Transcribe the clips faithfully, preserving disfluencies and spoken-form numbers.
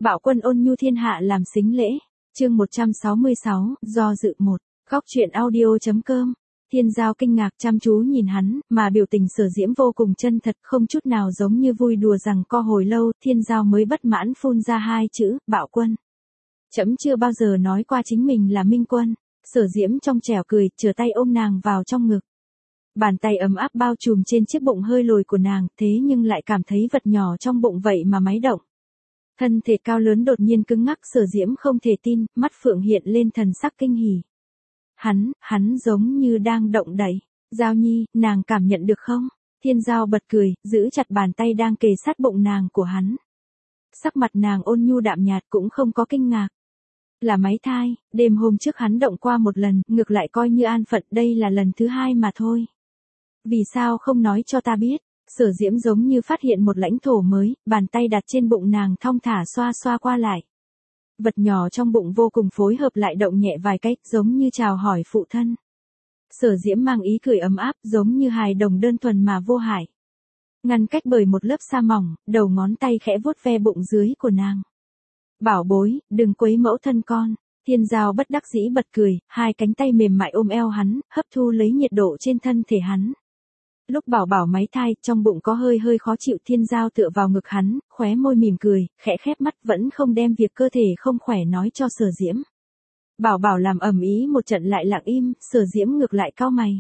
Bạo quân ôn nhu thiên hạ làm sính lễ. Chương một trăm sáu mươi sáu, do dự một. Góc truyện audio.com. Thiên Giao kinh ngạc chăm chú nhìn hắn, mà biểu tình Sở Diễm vô cùng chân thật, không chút nào giống như vui đùa rằng co hồi lâu, Thiên Giao mới bất mãn phun ra hai chữ, bạo quân. Trẫm chưa bao giờ nói qua chính mình là minh quân. Sở Diễm trong trẻo cười, trở tay ôm nàng vào trong ngực. Bàn tay ấm áp bao trùm trên chiếc bụng hơi lồi của nàng, thế nhưng lại cảm thấy vật nhỏ trong bụng vậy mà máy động. Thân thể cao lớn đột nhiên cứng ngắc, Sở Diễm không thể tin, mắt phượng hiện lên thần sắc kinh hỉ. Hắn, hắn giống như đang động đậy. Giao Nhi, nàng cảm nhận được không? Thiên Giao bật cười, giữ chặt bàn tay đang kề sát bụng nàng của hắn. Sắc mặt nàng ôn nhu đạm nhạt, cũng không có kinh ngạc. Là máy thai, đêm hôm trước hắn động qua một lần, ngược lại coi như an phận, đây là lần thứ hai mà thôi. Vì sao không nói cho ta biết? Sở Diễm giống như phát hiện một lãnh thổ mới, bàn tay đặt trên bụng nàng thong thả xoa xoa qua lại. Vật nhỏ trong bụng vô cùng phối hợp lại động nhẹ vài cách, giống như chào hỏi phụ thân. Sở Diễm mang ý cười ấm áp, giống như hài đồng đơn thuần mà vô hại. Ngăn cách bởi một lớp sa mỏng, đầu ngón tay khẽ vuốt ve bụng dưới của nàng. Bảo bối, đừng quấy mẫu thân con. Thiên Giao bất đắc dĩ bật cười, hai cánh tay mềm mại ôm eo hắn, hấp thu lấy nhiệt độ trên thân thể hắn. Lúc bảo bảo máy thai, trong bụng có hơi hơi khó chịu, Thiên Giao tựa vào ngực hắn, khóe môi mỉm cười, khẽ khép mắt, vẫn không đem việc cơ thể không khỏe nói cho Sở Diễm. Bảo bảo làm ầm ĩ một trận lại lặng im, Sở Diễm ngược lại cau mày.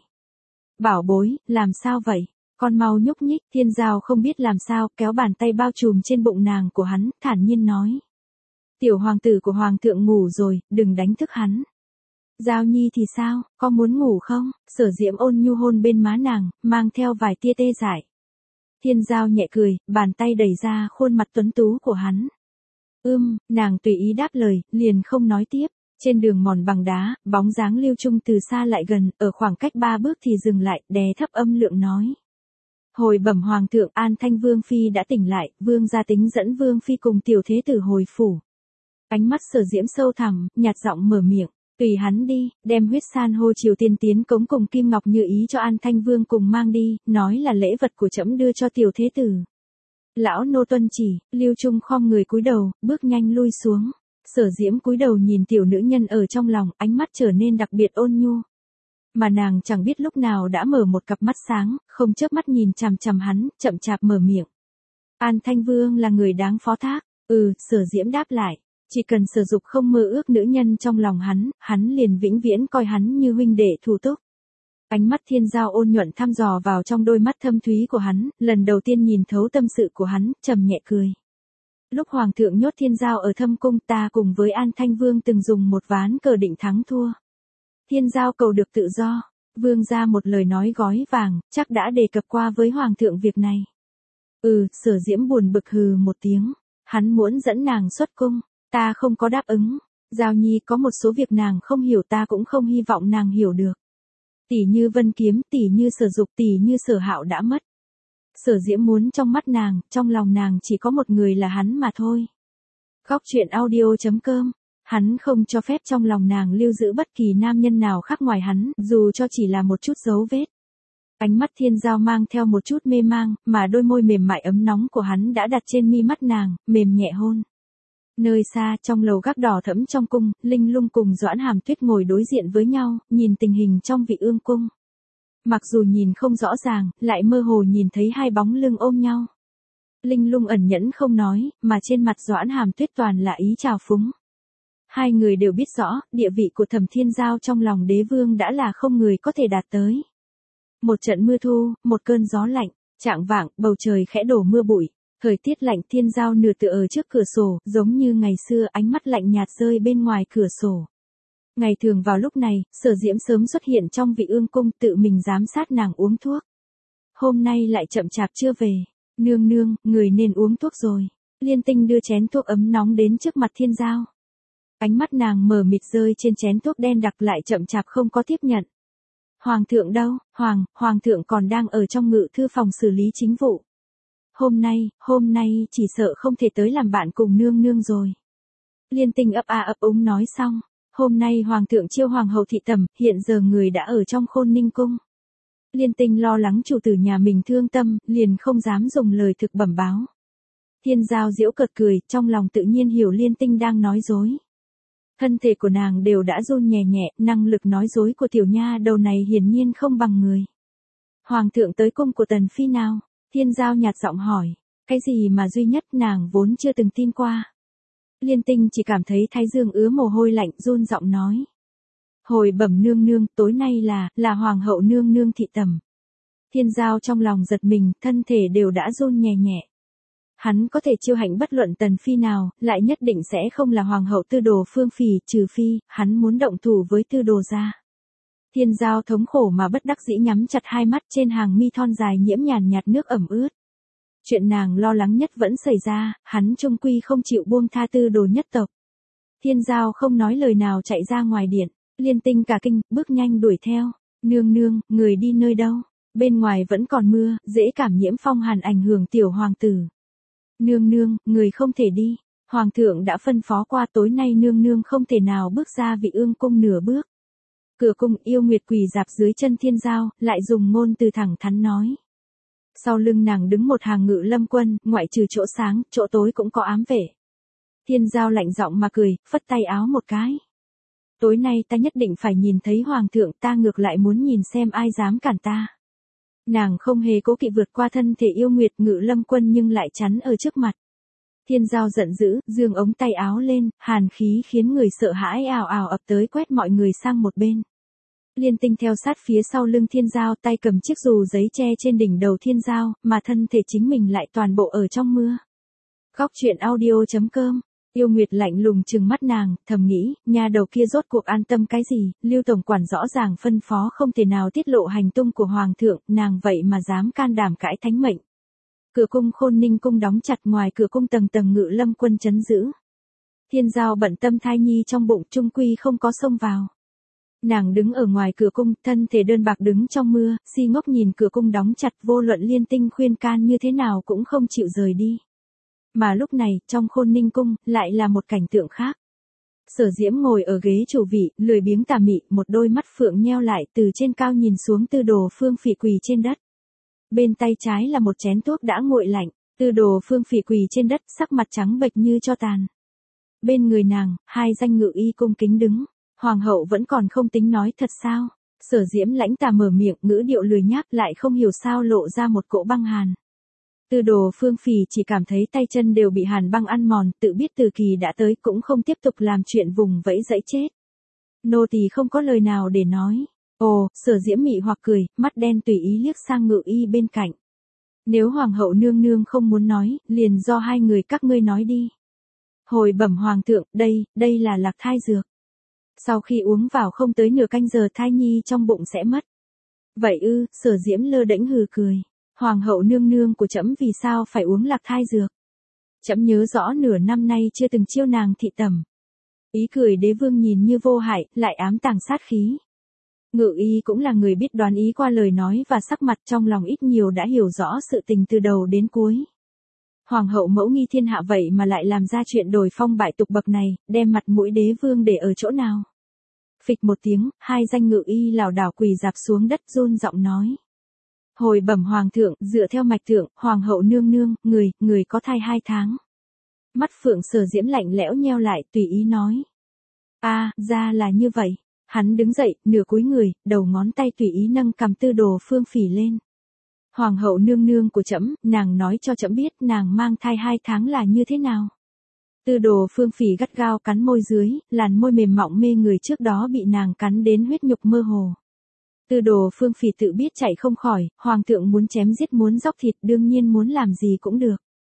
Bảo bối, làm sao vậy? Con mau nhúc nhích. Thiên Giao không biết làm sao, kéo bàn tay bao trùm trên bụng nàng của hắn, thản nhiên nói. Tiểu hoàng tử của hoàng thượng ngủ rồi, đừng đánh thức hắn. Giao Nhi thì sao, có muốn ngủ không? Sở Diễm ôn nhu hôn bên má nàng, mang theo vài tia tê dại. Thiên Giao nhẹ cười, bàn tay đẩy ra khuôn mặt tuấn tú của hắn. Ưm, nàng tùy ý đáp lời, liền không nói tiếp. Trên đường mòn bằng đá, bóng dáng Lưu Trung từ xa lại gần, ở khoảng cách ba bước thì dừng lại, đè thấp âm lượng nói. Hồi bẩm hoàng thượng, An Thanh Vương Phi đã tỉnh lại, vương gia tính dẫn Vương Phi cùng tiểu thế tử hồi phủ. Ánh mắt Sở Diễm sâu thẳm, nhạt giọng mở miệng. Tùy hắn đi, đem huyết san hô Triều Tiên tiến cống cùng kim ngọc như ý cho An Thanh Vương cùng mang đi, nói là lễ vật của trẫm đưa cho tiểu thế tử. Lão nô tuân chỉ. Lưu Trung khom người cúi đầu, bước nhanh lui xuống. Sở Diễm cúi đầu nhìn tiểu nữ nhân ở trong lòng, ánh mắt trở nên đặc biệt ôn nhu. Mà nàng chẳng biết lúc nào đã mở một cặp mắt sáng, không chớp mắt nhìn chằm chằm hắn, chậm chạp mở miệng. An Thanh Vương là người đáng phó thác. Ừ, Sở Diễm đáp lại. Chỉ cần Sở Dục không mơ ước nữ nhân trong lòng hắn, hắn liền vĩnh viễn coi hắn như huynh đệ thủ túc. Ánh mắt Thiên Giao ôn nhuận thăm dò vào trong đôi mắt thâm thúy của hắn, lần đầu tiên nhìn thấu tâm sự của hắn, trầm nhẹ cười. Lúc hoàng thượng nhốt Thiên Giao ở Thâm cung, ta cùng với An Thanh Vương từng dùng một ván cờ định thắng thua. Thiên Giao cầu được tự do, vương ra một lời nói gói vàng, chắc đã đề cập qua với hoàng thượng việc này. Ừ, Sở Diễm buồn bực hừ một tiếng, hắn muốn dẫn nàng xuất cung. Ta không có đáp ứng. Giao Nhi có một số việc nàng không hiểu, ta cũng không hy vọng nàng hiểu được. Tỷ như Vân Kiếm, tỷ như Sở Dục, tỷ như Sở Hạo đã mất. Sở Diễm muốn trong mắt nàng, trong lòng nàng chỉ có một người là hắn mà thôi. Góc truyện audio.com. Hắn không cho phép trong lòng nàng lưu giữ bất kỳ nam nhân nào khác ngoài hắn, dù cho chỉ là một chút dấu vết. Ánh mắt Thiên Giao mang theo một chút mê mang, mà đôi môi mềm mại ấm nóng của hắn đã đặt trên mi mắt nàng, mềm nhẹ hôn. Nơi xa, trong lầu gác đỏ thẫm trong cung, Linh Lung cùng Doãn Hàm Tuyết ngồi đối diện với nhau, nhìn tình hình trong Vị Ương cung. Mặc dù nhìn không rõ ràng, lại mơ hồ nhìn thấy hai bóng lưng ôm nhau. Linh Lung ẩn nhẫn không nói, mà trên mặt Doãn Hàm Tuyết toàn là ý trào phúng. Hai người đều biết rõ, địa vị của Thẩm Thiên Giao trong lòng đế vương đã là không người có thể đạt tới. Một trận mưa thu, một cơn gió lạnh, chạng vạng, bầu trời khẽ đổ mưa bụi. Thời tiết lạnh, Thiên Giao nửa tựa ở trước cửa sổ, giống như ngày xưa, ánh mắt lạnh nhạt rơi bên ngoài cửa sổ. Ngày thường vào lúc này, Sở Diễm sớm xuất hiện trong Vị Ương cung, tự mình giám sát nàng uống thuốc. Hôm nay lại chậm chạp chưa về. Nương nương, người nên uống thuốc rồi. Liên Tinh đưa chén thuốc ấm nóng đến trước mặt Thiên Giao. Ánh mắt nàng mờ mịt rơi trên chén thuốc đen đặc, lại chậm chạp không có tiếp nhận. Hoàng thượng đâu? Hoàng, Hoàng thượng còn đang ở trong ngự thư phòng xử lý chính vụ. Hôm nay, hôm nay chỉ sợ không thể tới làm bạn cùng nương nương rồi. Liên Tinh ấp a ấp úng nói xong. Hôm nay hoàng thượng chiêu hoàng hậu thị tẩm, hiện giờ người đã ở trong Khôn Ninh cung. Liên Tinh lo lắng chủ tử nhà mình thương tâm, liền không dám dùng lời thực bẩm báo. Thiên Giao giễu cợt cười, trong lòng tự nhiên hiểu Liên Tinh đang nói dối. Thân thể của nàng đều đã run nhẹ nhẹ, năng lực nói dối của tiểu nha đầu này hiển nhiên không bằng người. Hoàng thượng tới cung của Tần Phi nào? Thiên Giao nhạt giọng hỏi. Cái gì mà duy nhất nàng vốn chưa từng tin qua. Liên Tinh chỉ cảm thấy thái dương ứa mồ hôi lạnh, run giọng nói. Hồi bẩm nương nương, tối nay là, là hoàng hậu nương nương thị tẩm. Thiên Giao trong lòng giật mình, thân thể đều đã run nhẹ nhẹ. Hắn có thể chiêu hạnh bất luận Tần Phi nào, lại nhất định sẽ không là hoàng hậu Tư Đồ Phương Phì, trừ phi, hắn muốn động thủ với Tư Đồ gia. Thiên Giao thống khổ mà bất đắc dĩ nhắm chặt hai mắt, trên hàng mi thon dài nhiễm nhàn nhạt nước ẩm ướt. Chuyện nàng lo lắng nhất vẫn xảy ra, hắn chung quy không chịu buông tha Tư Đồ nhất tộc. Thiên Giao không nói lời nào chạy ra ngoài điện, Liên Tinh cả kinh, bước nhanh đuổi theo. Nương nương, người đi nơi đâu? Bên ngoài vẫn còn mưa, dễ cảm nhiễm phong hàn ảnh hưởng tiểu hoàng tử. Nương nương, người không thể đi. Hoàng thượng đã phân phó qua, tối nay nương nương không thể nào bước ra Vị Ương cung nửa bước. Cửa cung Yêu Nguyệt quỳ dạp dưới chân Thiên Giao, lại dùng ngôn từ thẳng thắn nói. Sau lưng nàng đứng một hàng ngự lâm quân, ngoại trừ chỗ sáng, chỗ tối cũng có ám vệ. Thiên Giao lạnh giọng mà cười, phất tay áo một cái. Tối nay ta nhất định phải nhìn thấy hoàng thượng, ta ngược lại muốn nhìn xem ai dám cản ta. Nàng không hề cố kỵ vượt qua thân thể Yêu Nguyệt ngự lâm quân nhưng lại chắn ở trước mặt. Thiên Giao giận dữ, giương ống tay áo lên, hàn khí khiến người sợ hãi ào ào ập tới, quét mọi người sang một bên. Liên Tinh theo sát phía sau lưng Thiên Giao, tay cầm chiếc dù giấy che trên đỉnh đầu Thiên Giao, mà thân thể chính mình lại toàn bộ ở trong mưa. Góc truyện audio chấm com. Yêu Nguyệt lạnh lùng trừng mắt nàng, thầm nghĩ, nhà đầu kia rốt cuộc an tâm cái gì, Lưu tổng quản rõ ràng phân phó không thể nào tiết lộ hành tung của hoàng thượng, nàng vậy mà dám can đảm cãi thánh mệnh. Cửa cung Khôn Ninh cung đóng chặt, ngoài cửa cung tầng tầng ngự lâm quân trấn giữ. Thiên Giao bận tâm thai nhi trong bụng, trung quy không có xông vào. Nàng đứng ở ngoài cửa cung, thân thể đơn bạc đứng trong mưa, si ngốc nhìn cửa cung đóng chặt, vô luận Liên Tinh khuyên can như thế nào cũng không chịu rời đi. Mà lúc này, trong Khôn Ninh cung, lại là một cảnh tượng khác. Sở Diễm ngồi ở ghế chủ vị, lười biếng tà mị, một đôi mắt phượng nheo lại, từ trên cao nhìn xuống Tư Đồ Phương Phỉ quỳ trên đất. Bên tay trái là một chén thuốc đã nguội lạnh, Tư Đồ Phương Phỉ quỳ trên đất, sắc mặt trắng bệch như tro tàn. Bên người nàng, hai danh ngự y cung kính đứng. Hoàng hậu vẫn còn không tính nói thật sao? Sở Diễm lãnh tà mở miệng, ngữ điệu lười nhác, lại không hiểu sao lộ ra một cỗ băng hàn. Tư Đồ Phương Phì chỉ cảm thấy tay chân đều bị hàn băng ăn mòn, tự biết Từ Kỳ đã tới cũng không tiếp tục làm chuyện vùng vẫy dẫy chết. Nô tỳ không có lời nào để nói. Ồ, Sở Diễm mị hoặc cười, mắt đen tùy ý liếc sang ngự y bên cạnh. Nếu hoàng hậu nương nương không muốn nói, liền do hai người các ngươi nói đi. Hồi bẩm hoàng thượng, đây, đây là lạc thai dược. Sau khi uống vào không tới nửa canh giờ thai nhi trong bụng sẽ mất. Vậy ư? Sở Diễm lơ đễnh hừ cười. Hoàng hậu nương nương của trẫm vì sao phải uống lạc thai dược? Trẫm nhớ rõ nửa năm nay chưa từng chiêu nàng thị tẩm. Ý cười đế vương nhìn như vô hại, lại ám tàng sát khí. Ngự y cũng là người biết đoán ý qua lời nói và sắc mặt, trong lòng ít nhiều đã hiểu rõ sự tình từ đầu đến cuối. Hoàng hậu mẫu nghi thiên hạ vậy mà lại làm ra chuyện đổi phong bại tục bậc này, đem mặt mũi đế vương để ở chỗ nào? Phịch một tiếng, hai danh ngự y lảo đảo quỳ dạp xuống đất, run giọng nói. Hồi bẩm hoàng thượng, dựa theo mạch thượng, hoàng hậu nương nương, người, người có thai hai tháng. Mắt phượng Sở Diễm lạnh lẽo nheo lại, tùy ý nói. A, à, ra là như vậy. Hắn đứng dậy, nửa cúi người, đầu ngón tay tùy ý nâng cầm Tư Đồ Phương Phỉ lên. Hoàng hậu nương nương của trẫm, nàng nói cho trẫm biết nàng mang thai hai tháng là như thế nào. Tư Đồ Phương Phỉ gắt gao cắn môi dưới, làn môi mềm mọng mê người trước đó bị nàng cắn đến huyết nhục mơ hồ. Tư Đồ Phương Phỉ tự biết chạy không khỏi, hoàng thượng muốn chém giết muốn dóc thịt, đương nhiên muốn làm gì cũng được.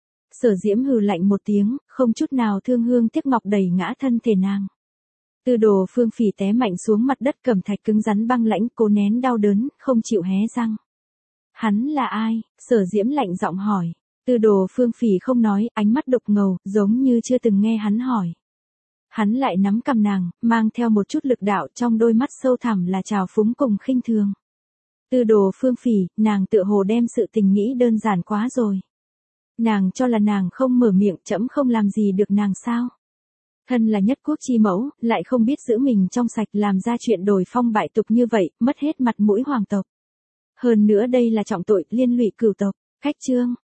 Sở Diễm hừ lạnh một tiếng, không chút nào thương hương tiếc ngọc đẩy ngã thân thể nàng. Tư Đồ Phương Phỉ té mạnh xuống mặt đất, cẩm thạch cứng rắn băng lãnh, cố nén đau đớn, không chịu hé răng. Hắn là ai? Sở Diễm lạnh giọng hỏi. Tư Đồ Phương Phỉ không nói, ánh mắt đục ngầu, giống như chưa từng nghe hắn hỏi. Hắn lại nắm cầm nàng, mang theo một chút lực đạo, trong đôi mắt sâu thẳm là trào phúng cùng khinh thường. Tư Đồ Phương Phỉ, nàng tựa hồ đem sự tình nghĩ đơn giản quá rồi. Nàng cho là nàng không mở miệng, trẫm không làm gì được nàng sao? Thân là nhất quốc chi mẫu, lại không biết giữ mình trong sạch, làm ra chuyện đổi phong bại tục như vậy, mất hết mặt mũi hoàng tộc. Hơn nữa đây là trọng tội, liên lụy cửu tộc. Khách chương.